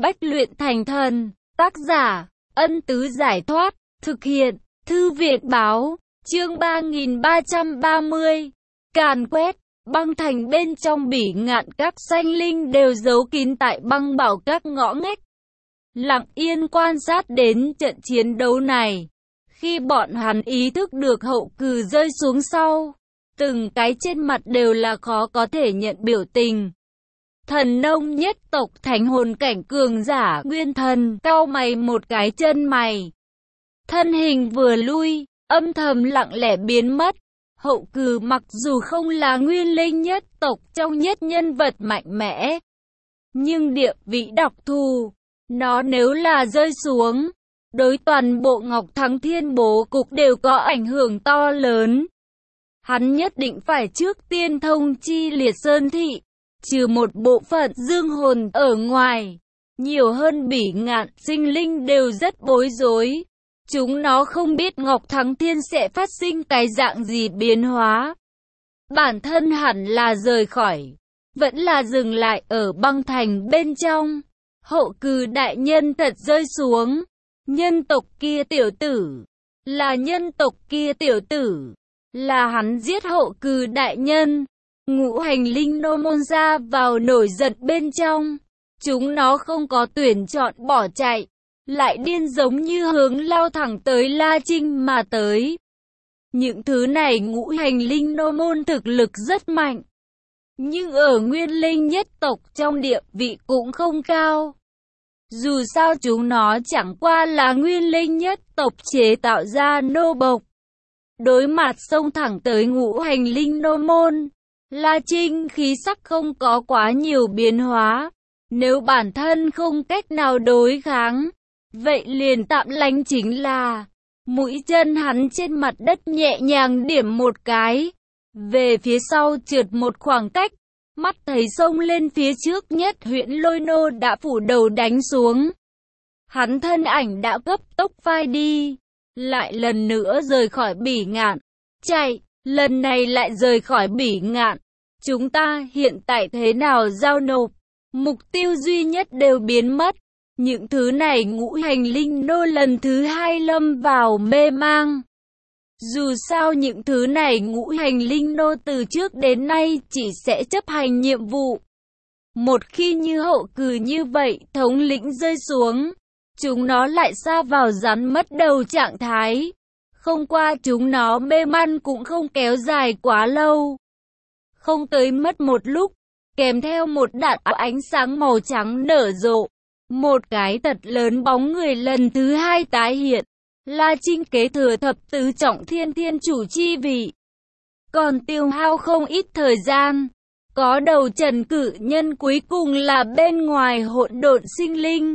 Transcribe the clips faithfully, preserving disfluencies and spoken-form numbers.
Bách luyện thành thần. Tác giả, Ân Tứ Giải Thoát. Thực hiện, Thư viện Báo. Chương ba nghìn ba trăm ba mươi. Càn quét. Băng thành bên trong Bỉ Ngạn các sanh linh đều giấu kín tại băng bảo các ngõ ngách, lặng yên quan sát đến trận chiến đấu này. Khi bọn hắn ý thức được hậu cừ rơi xuống sau, từng cái trên mặt đều là khó có thể nhận biểu tình. Thần nông nhất tộc thánh hồn cảnh cường giả Nguyên Thần cau mày một cái chân mày, thân hình vừa lui, âm thầm lặng lẽ biến mất. Hậu cừ mặc dù không là nguyên linh nhất tộc trong nhất nhân vật mạnh mẽ, nhưng địa vị đặc thù, nó nếu là rơi xuống, đối toàn bộ Ngọc Thắng Thiên bố cục đều có ảnh hưởng to lớn. Hắn nhất định phải trước tiên thông chi Liệt Sơn Thị, trừ một bộ phận dương hồn ở ngoài, nhiều hơn Bỉ Ngạn sinh linh đều rất bối rối. Chúng nó không biết Ngọc Thắng Thiên sẽ phát sinh cái dạng gì biến hóa. Bản thân hẳn là rời khỏi, vẫn là dừng lại ở băng thành bên trong. Hậu cừ đại nhân thật rơi xuống. Nhân tộc kia tiểu tử, là nhân tộc kia tiểu tử, là hắn giết hậu cừ đại nhân. Ngũ hành linh nô môn ra vào nổi giận bên trong. Chúng nó không có tuyển chọn bỏ chạy, lại điên giống như hướng lao thẳng tới La Trinh mà tới. Những thứ này ngũ hành linh nô môn thực lực rất mạnh, nhưng ở nguyên linh nhất tộc trong địa vị cũng không cao. Dù sao chúng nó chẳng qua là nguyên linh nhất tộc chế tạo ra nô bộc. Đối mặt xông thẳng tới ngũ hành linh nô môn, La Trinh khí sắc không có quá nhiều biến hóa. Nếu bản thân không cách nào đối kháng, vậy liền tạm lánh chính là. Mũi chân hắn trên mặt đất nhẹ nhàng điểm một cái, về phía sau trượt một khoảng cách, mắt thấy xông lên phía trước nhất Huyễn Lôi Nô đã phủ đầu đánh xuống. Hắn thân ảnh đã cấp tốc phai đi, lại lần nữa rời khỏi Bỉ Ngạn. Chạy, lần này lại rời khỏi Bỉ Ngạn. Chúng ta hiện tại thế nào giao nộp? Mục tiêu duy nhất đều biến mất. Những thứ này ngũ hành linh nô lần thứ hai lâm vào mê mang. Dù sao những thứ này ngũ hành linh nô từ trước đến nay chỉ sẽ chấp hành nhiệm vụ. Một khi như hậu cừ như vậy thống lĩnh rơi xuống, chúng nó lại sa vào rắn mất đầu trạng thái. Không qua chúng nó mê man cũng không kéo dài quá lâu. Không tới mất một lúc, kèm theo một đạn ánh sáng màu trắng nở rộ. Một cái thật lớn bóng người lần thứ hai tái hiện. La Trinh kế thừa thập tứ trọng thiên thiên chủ chi vị, còn tiêu hao không ít thời gian. Có đầu Trần Cử Nhân cuối cùng là bên ngoài hỗn độn sinh linh.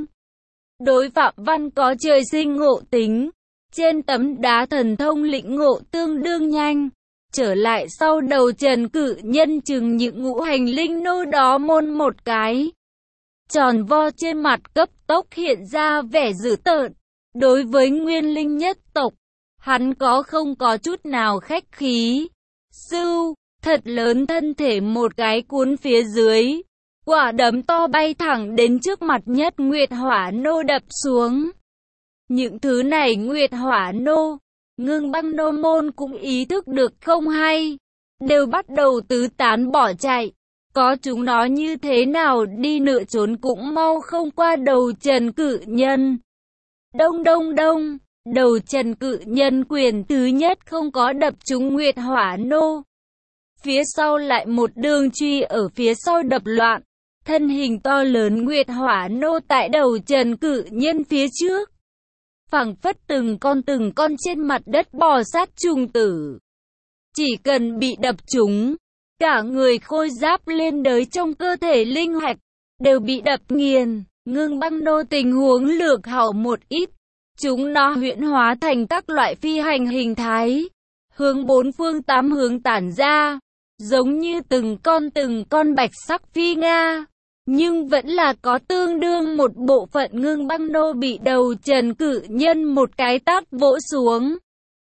Đối Phạm Văn có trời sinh ngộ tính, trên tấm đá thần thông lĩnh ngộ tương đương nhanh. Trở lại sau đầu Trần Cử Nhân chừng những ngũ hành linh nô đó môn một cái. Tròn vo trên mặt cấp tốc hiện ra vẻ dữ tợn. Đối với nguyên linh nhất tộc, hắn có không có chút nào khách khí. Sưu, thật lớn thân thể một cái cuốn phía dưới. Quả đấm to bay thẳng đến trước mặt nhất Nguyệt Hỏa Nô đập xuống. Những thứ này Nguyệt Hỏa Nô, Ngưng Băng Nô môn cũng ý thức được không hay, đều bắt đầu tứ tán bỏ chạy. Có chúng nó như thế nào đi nữa trốn cũng mau không qua đầu Trần Cử Nhân. Đông đông đông, đầu Trần Cử Nhân quyền thứ nhất không có đập trúng Nguyệt Hỏa Nô. Phía sau lại một đường truy ở phía sau đập loạn. Thân hình to lớn Nguyệt Hỏa Nô tại đầu Trần Cử Nhân phía trước, phảng phất từng con từng con trên mặt đất bò sát trùng tử. Chỉ cần bị đập trúng, cả người khôi giáp liên đới trong cơ thể linh hoạt đều bị đập nghiền. Ngưng Băng Nô tình huống lược hảo một ít, chúng nó huyễn hóa thành các loại phi hành hình thái, hướng bốn phương tám hướng tản ra, giống như từng con từng con bạch sắc phi nga. Nhưng vẫn là có tương đương một bộ phận Ngưng Băng Nô bị đầu Trần Cử Nhân một cái tát vỗ xuống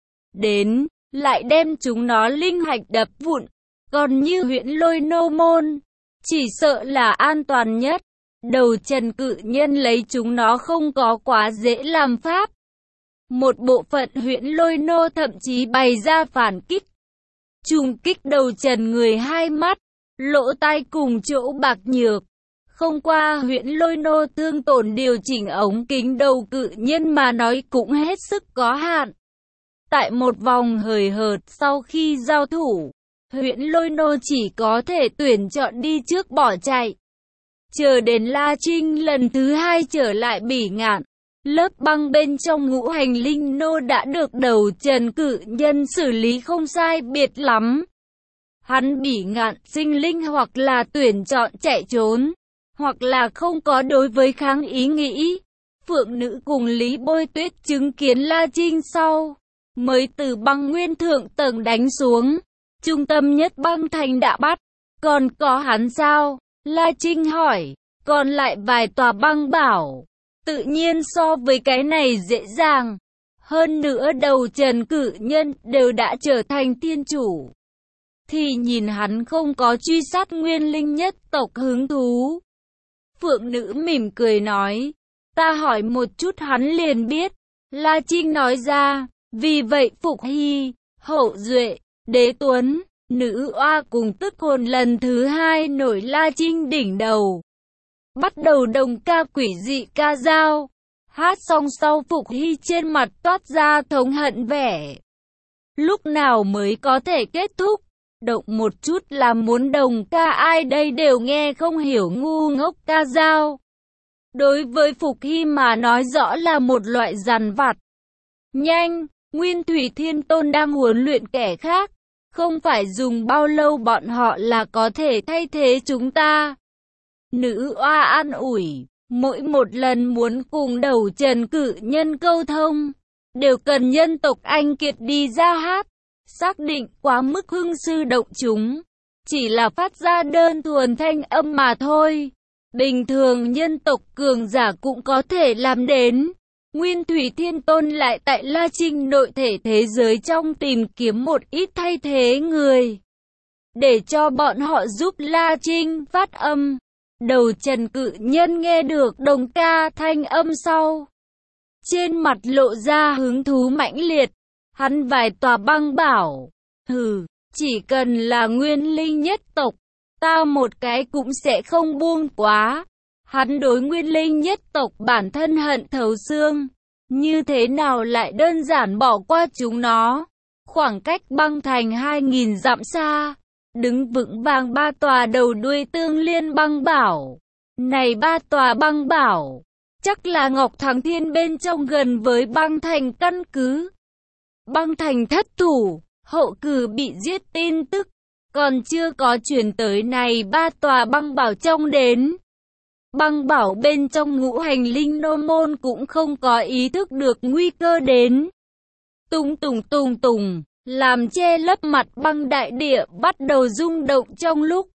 đến, lại đem chúng nó linh hạch đập vụn. Còn như Huyễn Lôi Nô môn, chỉ sợ là an toàn nhất. Đầu Trần Cự Nhân lấy chúng nó không có quá dễ làm pháp. Một bộ phận Huyễn Lôi Nô thậm chí bày ra phản kích. Trùng kích đầu Trần người hai mắt, lỗ tai cùng chỗ bạc nhược. Không qua Huyễn Lôi Nô thương tổn điều chỉnh ống kính đầu Cự Nhân mà nói cũng hết sức có hạn. Tại một vòng hời hợt sau khi giao thủ, Huyễn Lôi Nô chỉ có thể tuyển chọn đi trước bỏ chạy. Chờ đến La Trinh lần thứ hai trở lại Bỉ Ngạn, lớp băng bên trong ngũ hành linh nô đã được đầu Trần Cự Nhân xử lý không sai biệt lắm. Hắn Bỉ Ngạn sinh linh hoặc là tuyển chọn chạy trốn, hoặc là không có đối với kháng ý nghĩ. Phượng Nữ cùng Lý Bôi Tuyết chứng kiến La Trinh sau, mới từ băng nguyên thượng tầng đánh xuống. Trung tâm nhất băng thành đã bắt, còn có hắn sao? La Trinh hỏi, còn lại vài tòa băng bảo, tự nhiên so với cái này dễ dàng. Hơn nữa đầu Trần Cự Nhân đều đã trở thành thiên chủ, thì nhìn hắn không có truy sát nguyên linh nhất tộc hứng thú. Phượng Nữ mỉm cười nói, ta hỏi một chút hắn liền biết. La Trinh nói ra, vì vậy Phục Hy, Hậu Duệ, Đế Tuấn, Nữ Oa cùng Tức Hồn lần thứ hai nổi La Trinh đỉnh đầu. Bắt đầu đồng ca quỷ dị ca dao. Hát xong sau Phục Hy trên mặt toát ra thống hận vẻ. Lúc nào mới có thể kết thúc? Động một chút là muốn đồng ca ai đây đều nghe không hiểu ngu ngốc ca dao. Đối với Phục Hy mà nói rõ là một loại dằn vặt. Nhanh, Nguyên Thủy Thiên Tôn đang huấn luyện kẻ khác. Không phải dùng bao lâu bọn họ là có thể thay thế chúng ta. Nữ Oa an ủi, mỗi một lần muốn cùng đầu Trần Cự Nhân câu thông, đều cần nhân tộc anh kiệt đi ra hát. Xác định quá mức hưng sư động chúng, chỉ là phát ra đơn thuần thanh âm mà thôi. Bình thường nhân tộc cường giả cũng có thể làm đến. Nguyên Thủy Thiên Tôn lại tại La Trinh nội thể thế giới trong tìm kiếm một ít thay thế người, để cho bọn họ giúp La Trinh phát âm. Đầu Trần Cự Nhân nghe được đồng ca thanh âm sau, trên mặt lộ ra hứng thú mãnh liệt. Hắn vài tòa băng bảo, hừ, chỉ cần là nguyên linh nhất tộc, ta một cái cũng sẽ không buông quá. Hắn đối nguyên linh nhất tộc bản thân hận thấu xương, như thế nào lại đơn giản bỏ qua chúng nó. Khoảng cách băng thành hai nghìn dặm xa, đứng vững vàng ba tòa đầu đuôi tương liên băng bảo. Này ba tòa băng bảo, chắc là Ngọc Thắng Thiên bên trong gần với băng thành căn cứ. Băng thành thất thủ, hậu cử bị giết tin tức, còn chưa có truyền tới này ba tòa băng bảo trong đến. Băng bảo bên trong ngũ hành linh nô môn cũng không có ý thức được nguy cơ đến. Tùng tùng tùng tùng, làm che lấp mặt băng đại địa bắt đầu rung động trong lúc.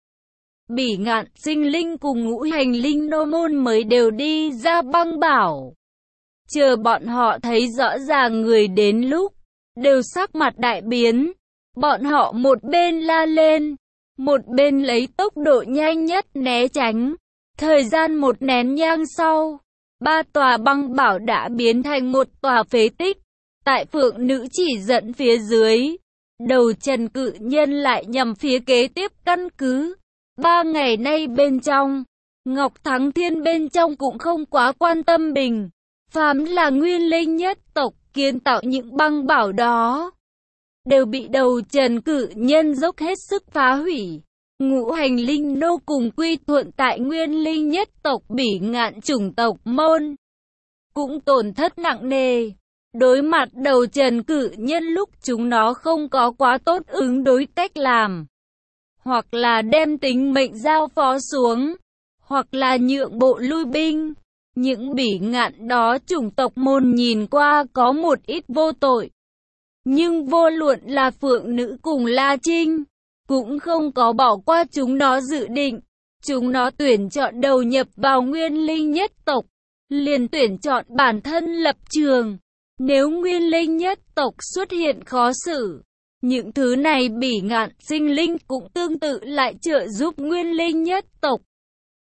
Bỉ Ngạn sinh linh cùng ngũ hành linh nô môn mới đều đi ra băng bảo. Chờ bọn họ thấy rõ ràng người đến lúc, đều sắc mặt đại biến. Bọn họ một bên la lên, một bên lấy tốc độ nhanh nhất né tránh. Thời gian một nén nhang sau, ba tòa băng bảo đã biến thành một tòa phế tích. Tại Phượng Nữ chỉ dẫn phía dưới, đầu Trần Cự Nhân lại nhằm phía kế tiếp căn cứ. Ba ngày nay bên trong, Ngọc Thắng Thiên bên trong cũng không quá quan tâm bình. Phàm là nguyên linh nhất tộc kiến tạo những băng bảo đó, đều bị đầu Trần Cự Nhân dốc hết sức phá hủy. Ngũ hành linh nô cùng quy thuận tại nguyên linh nhất tộc Bỉ Ngạn chủng tộc môn, cũng tổn thất nặng nề. Đối mặt đầu Trần Cự Nhân lúc chúng nó không có quá tốt ứng đối cách làm, hoặc là đem tính mệnh giao phó xuống, hoặc là nhượng bộ lui binh. Những Bỉ Ngạn đó chủng tộc môn nhìn qua có một ít vô tội, nhưng vô luận là Phượng Nữ cùng La Trinh, cũng không có bỏ qua chúng nó dự định. Chúng nó tuyển chọn đầu nhập vào nguyên linh nhất tộc, liền tuyển chọn bản thân lập trường. Nếu nguyên linh nhất tộc xuất hiện khó xử, những thứ này Bỉ Ngạn sinh linh cũng tương tự lại trợ giúp nguyên linh nhất tộc.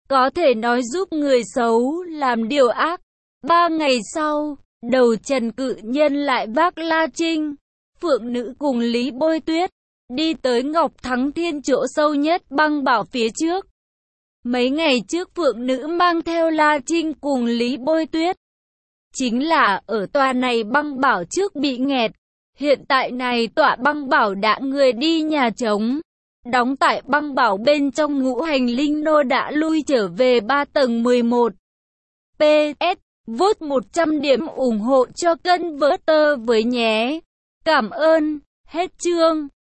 có thể nói giúp người xấu làm điều ác. Ba ngày sau, đầu Trần Cự Nhân lại vác La Trinh, Phượng Nữ cùng Lý Bôi Tuyết, đi tới Ngọc Thắng Thiên chỗ sâu nhất băng bảo phía trước. Mấy ngày trước Phượng Nữ mang theo La Trinh cùng Lý Bôi Tuyết. Chính là ở tòa này băng bảo trước bị nghẹt. Hiện tại này tòa băng bảo đã người đi nhà trống. Đóng tại băng bảo bên trong Ngũ Hành Linh Nô đã lui trở về ba tầng mười một. pê ét Vote một trăm điểm ủng hộ cho Cân Vơ Tơ với nhé. Cảm ơn. Hết chương.